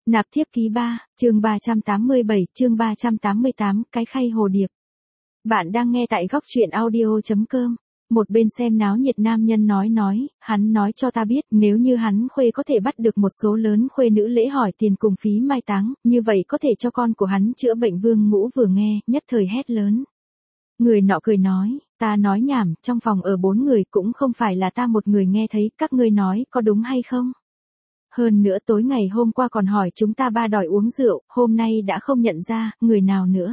Nạp thiếp ký 3, chương 387, chương 388, cái khay hồ điệp. Bạn đang nghe tại góc truyện audio.com. Một bên xem náo nhiệt nam nhân nói, hắn nói cho ta biết nếu như hắn khuê có thể bắt được một số lớn khuê nữ lễ hỏi tiền cùng phí mai táng, như vậy có thể cho con của hắn chữa bệnh. Vương Ngũ vừa nghe, nhất thời hét lớn. Người nọ cười nói, ta nói nhảm, trong phòng ở 4 người cũng không phải là ta một người nghe thấy, các ngươi nói có đúng hay không? Hơn nữa tối ngày hôm qua còn hỏi chúng ta ba đòi uống rượu, hôm nay đã không nhận ra, người nào nữa.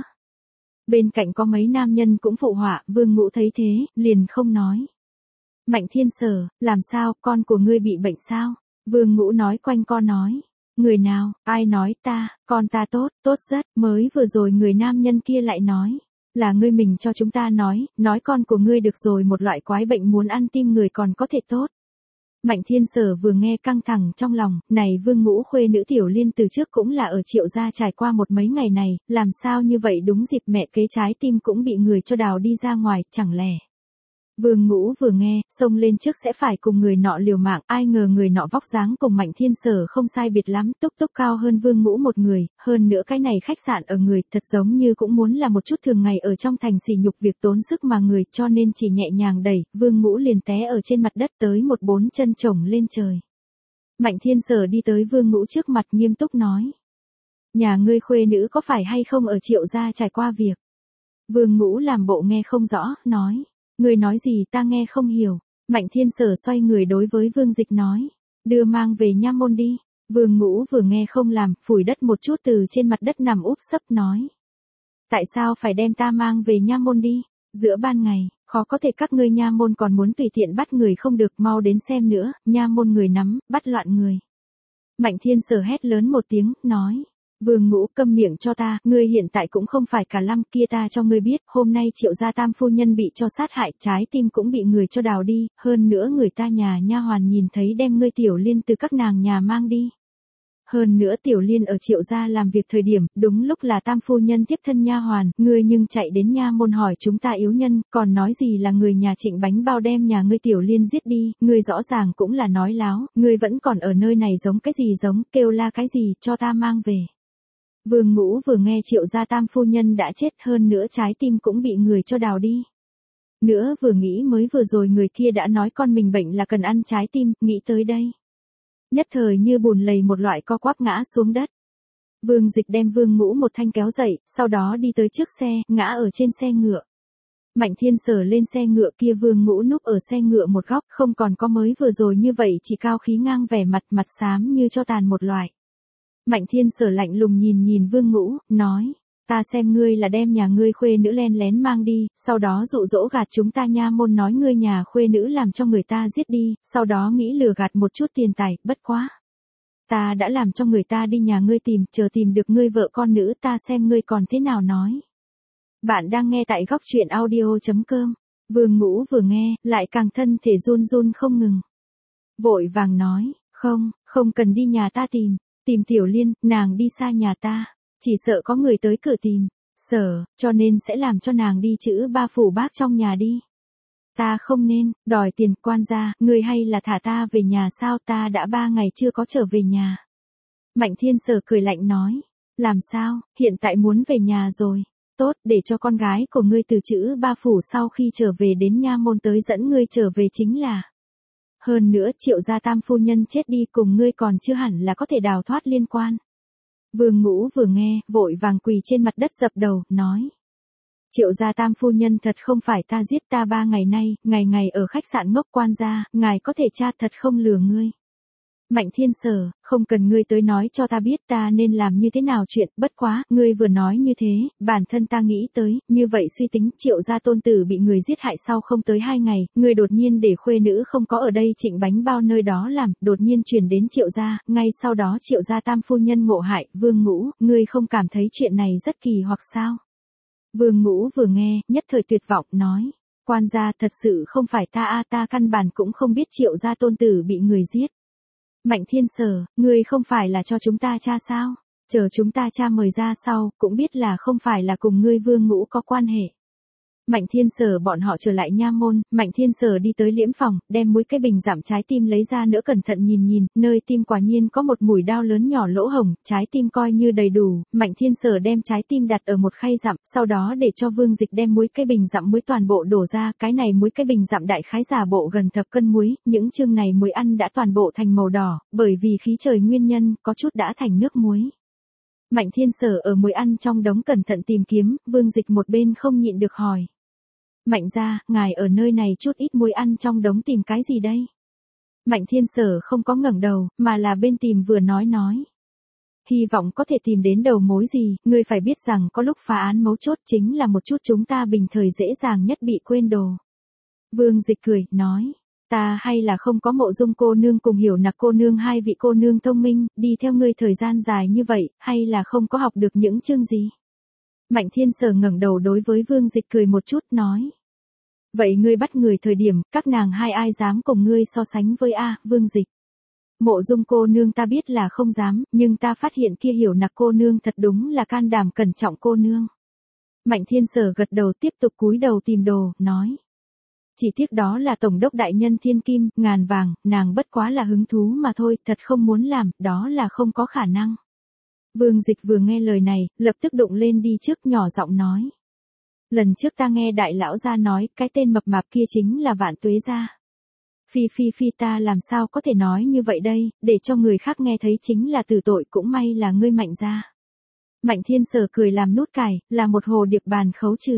Bên cạnh có mấy nam nhân cũng phụ họa, Vương Ngũ thấy thế, liền không nói. Mạnh Thiên Sở, làm sao, con của ngươi bị bệnh sao? Vương Ngũ nói quanh con nói. Người nào, ai nói ta, con ta tốt, tốt rất, mới vừa rồi người nam nhân kia lại nói. Là ngươi mình cho chúng ta nói con của ngươi được rồi một loại quái bệnh muốn ăn tim người còn có thể tốt. Mạnh Thiên Sở vừa nghe căng thẳng trong lòng, này Vương Ngũ khuê nữ Tiểu Liên từ trước cũng là ở Triệu gia trải qua một mấy ngày này, làm sao như vậy đúng dịp mẹ kế trái tim cũng bị người cho đào đi ra ngoài, chẳng lẽ. Vương Ngũ vừa nghe, xông lên trước sẽ phải cùng người nọ liều mạng, ai ngờ người nọ vóc dáng cùng Mạnh Thiên Sở không sai biệt lắm, túc cao hơn Vương Ngũ một người, hơn nữa cái này khách sạn ở người, thật giống như cũng muốn là một chút thường ngày ở trong thành sỉ nhục việc tốn sức mà người, cho nên chỉ nhẹ nhàng đẩy, Vương Ngũ liền té ở trên mặt đất tới một 4 chân chổng lên trời. Mạnh Thiên Sở đi tới Vương Ngũ trước mặt nghiêm túc nói. Nhà ngươi khuê nữ có phải hay không ở Triệu gia trải qua việc? Vương Ngũ làm bộ nghe không rõ, nói. Người nói gì ta nghe không hiểu. Mạnh Thiên Sở xoay người đối với Vương Dịch nói. Đưa mang về nha môn đi. Vương Ngũ vừa nghe không làm, phủi đất một chút từ trên mặt đất nằm úp sấp nói. Tại sao phải đem ta mang về nha môn đi? Giữa ban ngày, khó có thể các ngươi nha môn còn muốn tùy tiện bắt người không được, mau đến xem nữa, nha môn người nắm, bắt loạn người. Mạnh Thiên Sở hét lớn một tiếng, nói. Vương Ngũ câm miệng cho ta, ngươi hiện tại cũng không phải cả lăm kia ta cho ngươi biết, hôm nay Triệu gia tam phu nhân bị cho sát hại, trái tim cũng bị người cho đào đi, hơn nữa người ta nhà nha hoàn nhìn thấy đem ngươi Tiểu Liên từ các nàng nhà mang đi. Hơn nữa Tiểu Liên ở Triệu gia làm việc thời điểm, đúng lúc là tam phu nhân tiếp thân nha hoàn, ngươi nhưng chạy đến nha môn hỏi chúng ta yếu nhân, còn nói gì là người nhà Trịnh bánh bao đem nhà ngươi Tiểu Liên giết đi, ngươi rõ ràng cũng là nói láo, ngươi vẫn còn ở nơi này giống cái gì giống, kêu la cái gì, cho ta mang về. Vương Ngũ vừa nghe Triệu gia tam phu nhân đã chết, hơn nữa trái tim cũng bị người cho đào đi. Nữa vừa nghĩ mới vừa rồi người kia đã nói con mình bệnh là cần ăn trái tim, nghĩ tới đây. Nhất thời như bùn lầy một loại co quắp ngã xuống đất. Vương Dịch đem Vương Ngũ một thanh kéo dậy, sau đó đi tới trước xe, ngã ở trên xe ngựa. Mạnh Thiên Sở lên xe ngựa kia, Vương Ngũ núp ở xe ngựa một góc, không còn có mới vừa rồi như vậy, chỉ cao khí ngang vẻ mặt xám như cho tàn một loại. Mạnh Thiên Sở lạnh lùng nhìn Vương Ngũ, nói, ta xem ngươi là đem nhà ngươi khuê nữ len lén mang đi, sau đó dụ dỗ gạt chúng ta nha môn nói ngươi nhà khuê nữ làm cho người ta giết đi, sau đó nghĩ lừa gạt một chút tiền tài, bất quá. Ta đã làm cho người ta đi nhà ngươi tìm, chờ tìm được ngươi vợ con nữ ta xem ngươi còn thế nào nói. Bạn đang nghe tại góc truyện audio.com, Vương Ngũ vừa nghe, lại càng thân thể run không ngừng. Vội vàng nói, không cần đi nhà ta tìm Tiểu Liên, nàng đi xa nhà ta, chỉ sợ có người tới cửa tìm, cho nên sẽ làm cho nàng đi chữ ba phủ bác trong nhà đi. Ta không nên, đòi tiền quan gia, người hay là thả ta về nhà sao, ta đã 3 ngày chưa có trở về nhà. Mạnh Thiên Sở cười lạnh nói, làm sao, hiện tại muốn về nhà rồi, tốt, để cho con gái của ngươi từ chữ ba phủ sau khi trở về đến nha môn tới dẫn ngươi trở về chính là. Hơn nữa Triệu gia tam phu nhân chết đi cùng ngươi còn chưa hẳn là có thể đào thoát liên quan. Vương Ngũ vừa nghe, vội vàng quỳ trên mặt đất dập đầu, nói. Triệu gia tam phu nhân thật không phải ta giết, ta 3 ngày nay, ngày ở khách sạn ngốc quan gia, ngài có thể tra thật không lừa ngươi. Mạnh Thiên Sở, không cần ngươi tới nói cho ta biết ta nên làm như thế nào chuyện, bất quá, ngươi vừa nói như thế, bản thân ta nghĩ tới, như vậy suy tính, Triệu gia tôn tử bị người giết hại sau không tới 2 ngày, ngươi đột nhiên để khuê nữ không có ở đây Trịnh bánh bao nơi đó làm, đột nhiên chuyển đến Triệu gia, ngay sau đó Triệu gia tam phu nhân ngộ hại, Vương Ngũ, ngươi không cảm thấy chuyện này rất kỳ hoặc sao? Vương Ngũ vừa nghe, nhất thời tuyệt vọng, nói, quan gia thật sự không phải ta ta căn bản cũng không biết Triệu gia tôn tử bị người giết. Mạnh Thiên Sở, ngươi không phải là cho chúng ta tra sao? Chờ chúng ta tra mời ra sau, cũng biết là không phải là cùng ngươi Vương Ngũ có quan hệ. Mạnh Thiên Sở bọn họ trở lại nha môn, Mạnh Thiên Sở đi tới liễm phòng, đem muối cái bình giảm trái tim lấy ra nữa cẩn thận nhìn, nơi tim quả nhiên có một mũi đao lớn nhỏ lỗ hổng, trái tim coi như đầy đủ, Mạnh Thiên Sở đem trái tim đặt ở một khay dặm, sau đó để cho Vương Dịch đem muối cái bình dặm muối toàn bộ đổ ra, cái này muối cái bình dặm đại khái giả bộ gần thập cân muối, những chương này muối ăn đã toàn bộ thành màu đỏ, bởi vì khí trời nguyên nhân, có chút đã thành nước muối. Mạnh Thiên Sở ở muối ăn trong đống cẩn thận tìm kiếm, Vương Dịch một bên không nhịn được hỏi. Mạnh gia, ngài ở nơi này chút ít muối ăn trong đống tìm cái gì đây? Mạnh Thiên Sở không có ngẩng đầu, mà là bên tìm vừa nói. Hy vọng có thể tìm đến đầu mối gì, ngươi phải biết rằng có lúc phá án mấu chốt chính là một chút chúng ta bình thời dễ dàng nhất bị quên đồ. Vương Dịch cười, nói. Ta hay là không có Mộ Dung cô nương cùng Hiểu Nặc cô nương hai vị cô nương thông minh, đi theo ngươi thời gian dài như vậy, hay là không có học được những chương gì? Mạnh Thiên Sở ngẩng đầu đối với Vương Dịch cười một chút, nói. Vậy ngươi bắt người thời điểm, các nàng hai ai dám cùng ngươi so sánh với Vương Dịch? Mộ Dung cô nương ta biết là không dám, nhưng ta phát hiện kia Hiểu Nặc cô nương thật đúng là can đảm cẩn trọng cô nương. Mạnh Thiên Sở gật đầu tiếp tục cúi đầu tìm đồ, nói. Chỉ tiếc đó là tổng đốc đại nhân thiên kim, ngàn vàng, nàng bất quá là hứng thú mà thôi, thật không muốn làm, đó là không có khả năng. Vương Dịch vừa nghe lời này, lập tức đụng lên đi trước nhỏ giọng nói. Lần trước ta nghe đại lão gia nói, cái tên mập mạp kia chính là Vạn Tuế gia. Phi ta làm sao có thể nói như vậy đây, để cho người khác nghe thấy chính là tử tội, cũng may là ngươi Mạnh gia. Mạnh Thiên Sở cười làm nút cải, là một hồ điệp bàn khấu trừ.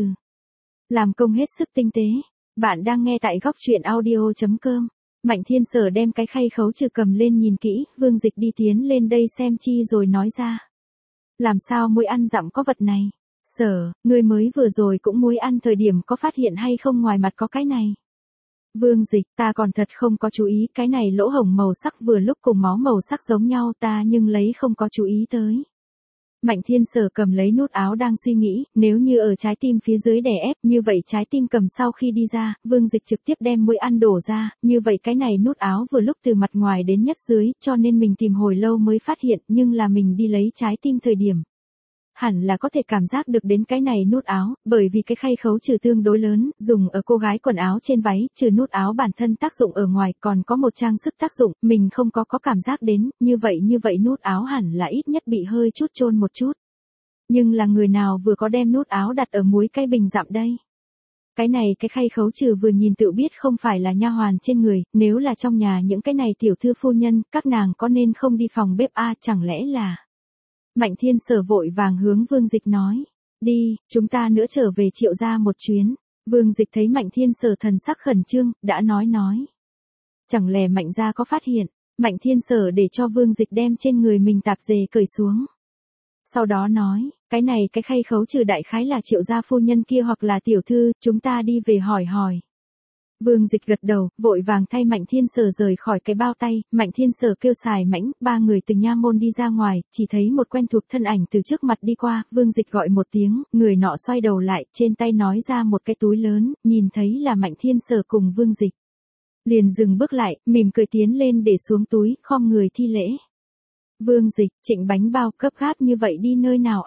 Làm công hết sức tinh tế. Bạn đang nghe tại góc truyện audio.com. Mạnh Thiên Sở đem cái khay khấu trừ cầm lên nhìn kỹ, Vương Dịch đi tiến lên đây xem chi rồi nói ra. Làm sao muối ăn dặm có vật này? Sở, ngươi mới vừa rồi cũng muối ăn thời điểm có phát hiện hay không ngoài mặt có cái này? Vương Dịch, ta còn thật không có chú ý, cái này lỗ hổng màu sắc vừa lúc cùng máu màu sắc giống nhau ta nhưng lấy không có chú ý tới. Mạnh Thiên Sở cầm lấy nút áo đang suy nghĩ, nếu như ở trái tim phía dưới đè ép, như vậy trái tim cầm sau khi đi ra, Vương Dịch trực tiếp đem muối ăn đổ ra, như vậy cái này nút áo vừa lúc từ mặt ngoài đến nhất dưới, cho nên mình tìm hồi lâu mới phát hiện, nhưng là mình đi lấy trái tim thời điểm. Hẳn là có thể cảm giác được đến cái này nút áo, bởi vì cái khay khấu trừ tương đối lớn, dùng ở cô gái quần áo trên váy, trừ nút áo bản thân tác dụng ở ngoài, còn có một trang sức tác dụng, mình không có cảm giác đến, như vậy nút áo hẳn là ít nhất bị hơi chút chôn một chút. Nhưng là người nào vừa có đem nút áo đặt ở muối cái bình dặm đây? Cái này cái khay khấu trừ vừa nhìn tự biết không phải là nha hoàn trên người, nếu là trong nhà những cái này tiểu thư phu nhân, các nàng có nên không đi phòng bếp chẳng lẽ là... Mạnh Thiên Sở vội vàng hướng Vương Dịch nói. Đi, chúng ta nữa trở về Triệu gia một chuyến. Vương Dịch thấy Mạnh Thiên Sở thần sắc khẩn trương, đã nói. Chẳng lẽ Mạnh gia có phát hiện, Mạnh Thiên Sở để cho Vương Dịch đem trên người mình tạp dề cởi xuống. Sau đó nói, cái này cái khay khấu trừ đại khái là Triệu gia phu nhân kia hoặc là tiểu thư, chúng ta đi về hỏi. Vương Dịch gật đầu, vội vàng thay Mạnh Thiên Sở rời khỏi cái bao tay, Mạnh Thiên Sở kêu xài mãnh, ba người từ nha môn đi ra ngoài, chỉ thấy một quen thuộc thân ảnh từ trước mặt đi qua, Vương Dịch gọi một tiếng, người nọ xoay đầu lại, trên tay nói ra một cái túi lớn, nhìn thấy là Mạnh Thiên Sở cùng Vương Dịch. Liền dừng bước lại, mỉm cười tiến lên để xuống túi, khom người thi lễ. Vương Dịch, Trịnh Bánh Bao cấp gáp như vậy đi nơi nào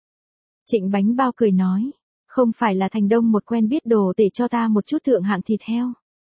Trịnh Bánh Bao cười nói. Không phải là Thành Đông một quen biết đồ để cho ta một chút thượng hạng thịt heo.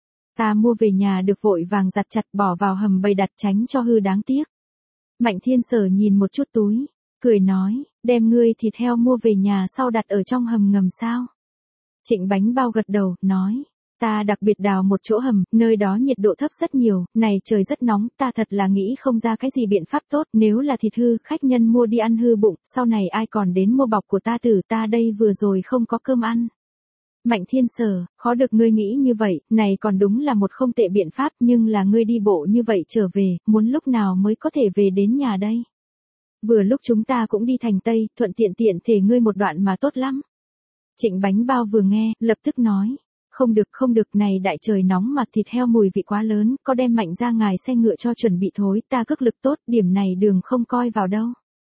Ta mua về nhà được vội vàng giặt chặt bỏ vào hầm bày đặt tránh cho hư đáng tiếc. Mạnh Thiên Sở nhìn một chút túi, cười nói, đem ngươi thịt heo mua về nhà sau đặt ở trong hầm ngầm sao? Trịnh Bánh Bao gật đầu, nói, ta đặc biệt đào một chỗ hầm, nơi đó nhiệt độ thấp rất nhiều, này trời rất nóng, ta thật là nghĩ không ra cái gì biện pháp tốt, nếu là thịt hư, khách nhân mua đi ăn hư bụng, sau này ai còn đến mua bọc của ta ta đây vừa rồi không có cơm ăn. Mạnh Thiên Sở, khó được ngươi nghĩ như vậy, này còn đúng là một không tệ biện pháp, nhưng là ngươi đi bộ như vậy trở về, muốn lúc nào mới có thể về đến nhà đây? Vừa lúc chúng ta cũng đi thành Tây, thuận tiện thể ngươi một đoạn mà tốt lắm. Trịnh Bánh Bao vừa nghe, lập tức nói. Không được, này đại trời nóng mà thịt heo mùi vị quá lớn, có đem Mạnh ra ngài xe ngựa cho chuẩn bị thối, ta cước lực tốt, điểm này đường không coi vào đâu.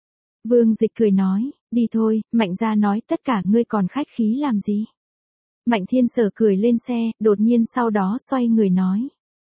Vương Dịch cười nói, đi thôi, Mạnh ra nói tất cả ngươi còn khách khí làm gì. Mạnh Thiên Sở cười lên xe, đột nhiên sau đó xoay người nói.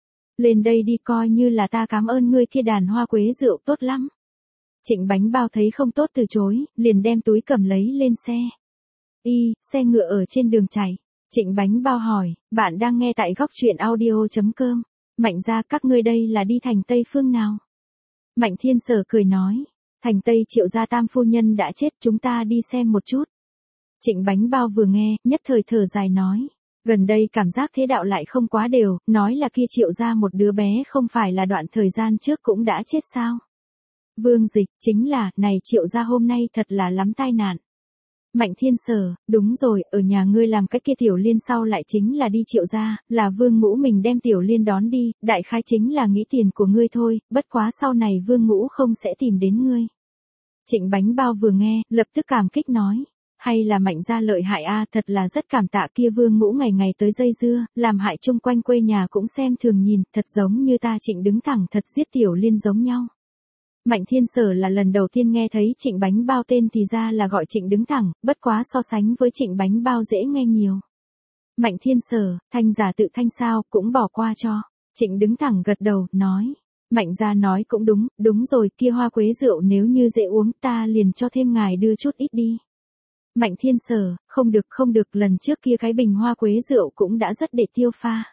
Lên đây đi coi như là ta cảm ơn ngươi kia đàn hoa quế rượu tốt lắm. Trịnh Bánh Bao thấy không tốt từ chối, liền đem túi cầm lấy lên xe. Xe ngựa ở trên đường chạy. Trịnh Bánh Bao hỏi, bạn đang nghe tại góc truyện audio.com. Mạnh gia các ngươi đây là đi thành Tây phương nào? Mạnh Thiên Sở cười nói, thành Tây Triệu gia tam phu nhân đã chết, chúng ta đi xem một chút. Trịnh Bánh Bao vừa nghe, nhất thời thở dài nói, gần đây cảm giác thế đạo lại không quá đều, nói là kia Triệu gia một đứa bé không phải là đoạn thời gian trước cũng đã chết sao? Vương Dịch, chính là, này Triệu gia hôm nay thật là lắm tai nạn. Mạnh Thiên Sở, đúng rồi, ở nhà ngươi làm cái kia Tiểu Liên sau lại chính là đi Triệu gia, là Vương Ngũ mình đem Tiểu Liên đón đi, đại khái chính là nghĩ tiền của ngươi thôi, bất quá sau này Vương Ngũ không sẽ tìm đến ngươi. Trịnh Bánh Bao vừa nghe, lập tức cảm kích nói, hay là Mạnh gia lợi hại a, thật là rất cảm tạ kia Vương Ngũ ngày ngày tới dây dưa, làm hại chung quanh quê nhà cũng xem thường nhìn, thật giống như ta Trịnh đứng thẳng thật giết Tiểu Liên giống nhau. Mạnh Thiên Sở là lần đầu tiên nghe thấy Trịnh Bánh Bao tên thì ra là gọi Trịnh đứng thẳng, bất quá so sánh với Trịnh Bánh Bao dễ nghe nhiều. Mạnh Thiên Sở, thanh giả tự thanh sao, cũng bỏ qua cho. Trịnh đứng thẳng gật đầu, nói. Mạnh gia nói cũng đúng, đúng rồi, kia hoa quế rượu nếu như dễ uống ta liền cho thêm ngài đưa chút ít đi. Mạnh Thiên Sở, không được, lần trước kia cái bình hoa quế rượu cũng đã rất để tiêu pha.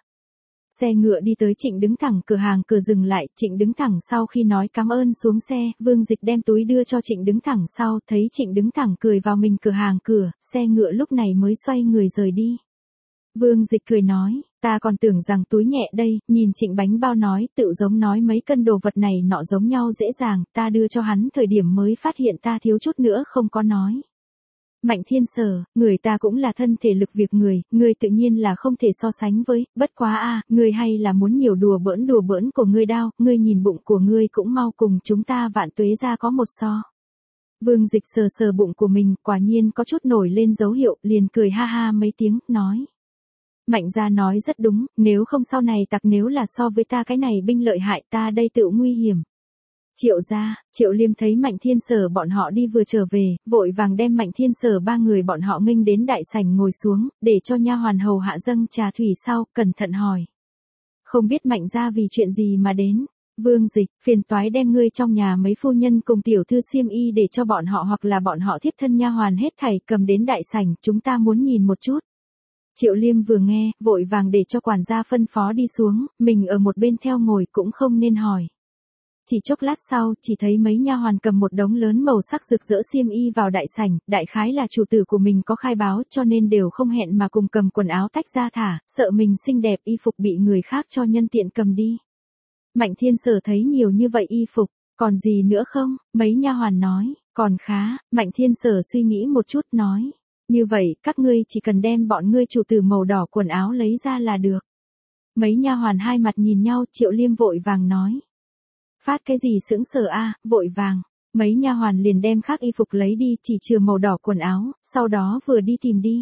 Xe ngựa đi tới Trịnh đứng thẳng cửa hàng cửa dừng lại, Trịnh đứng thẳng sau khi nói cảm ơn xuống xe, Vương Dịch đem túi đưa cho Trịnh đứng thẳng sau, thấy Trịnh đứng thẳng cười vào mình cửa hàng cửa, xe ngựa lúc này mới xoay người rời đi. Vương Dịch cười nói, ta còn tưởng rằng túi nhẹ đây, nhìn Trịnh Bánh Bao nói, tự giống nói mấy cân đồ vật này nọ giống nhau dễ dàng, ta đưa cho hắn thời điểm mới phát hiện ta thiếu chút nữa không có nói. Mạnh Thiên Sở, người ta cũng là thân thể lực việc người tự nhiên là không thể so sánh với, bất quá a, người hay là muốn nhiều đùa bỡn của ngươi đao, ngươi nhìn bụng của ngươi cũng mau cùng chúng ta Vạn Tuế gia có một so. Vương Dịch sờ bụng của mình, quả nhiên có chút nổi lên dấu hiệu, liền cười ha ha mấy tiếng, nói. Mạnh gia nói rất đúng, nếu không sau này tặc nếu là so với ta cái này binh lợi hại ta đây tự nguy hiểm. Triệu gia, Triệu Liêm thấy Mạnh Thiên Sở bọn họ đi vừa trở về, vội vàng đem Mạnh Thiên Sở ba người bọn họ nghênh đến đại sảnh ngồi xuống, để cho nha hoàn hầu hạ dâng trà thủy sau, cẩn thận hỏi. Không biết Mạnh gia vì chuyện gì mà đến? Vương Dịch, phiền toái đem ngươi trong nhà mấy phu nhân cùng tiểu thư xiêm y để cho bọn họ hoặc là bọn họ thiếp thân nha hoàn hết thảy cầm đến đại sảnh, chúng ta muốn nhìn một chút. Triệu Liêm vừa nghe, vội vàng để cho quản gia phân phó đi xuống, mình ở một bên theo ngồi cũng không nên hỏi. Chỉ chốc lát sau, chỉ thấy mấy nha hoàn cầm một đống lớn màu sắc rực rỡ xiêm y vào đại sảnh, đại khái là chủ tử của mình có khai báo cho nên đều không hẹn mà cùng cầm quần áo tách ra thả, sợ mình xinh đẹp y phục bị người khác cho nhân tiện cầm đi. Mạnh Thiên Sở thấy nhiều như vậy y phục, còn gì nữa không? Mấy nha hoàn nói, còn khá, Mạnh Thiên Sở suy nghĩ một chút nói. Như vậy, các ngươi chỉ cần đem bọn ngươi chủ tử màu đỏ quần áo lấy ra là được. Mấy nha hoàn hai mặt nhìn nhau, Triệu Liêm vội vàng nói. Phát cái gì sững sờ a, vội vàng. Mấy nha hoàn liền đem khác y phục lấy đi, chỉ chừa màu đỏ quần áo, sau đó vừa đi tìm đi.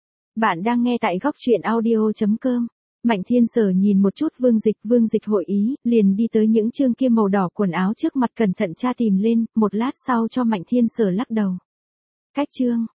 Bạn đang nghe tại góc truyện audio.com. Mạnh Thiên Sở nhìn một chút Vương Dịch hội ý, liền đi tới những chương kia màu đỏ quần áo trước mặt cẩn thận tra tìm lên, một lát sau cho Mạnh Thiên Sở lắc đầu. Cách chương,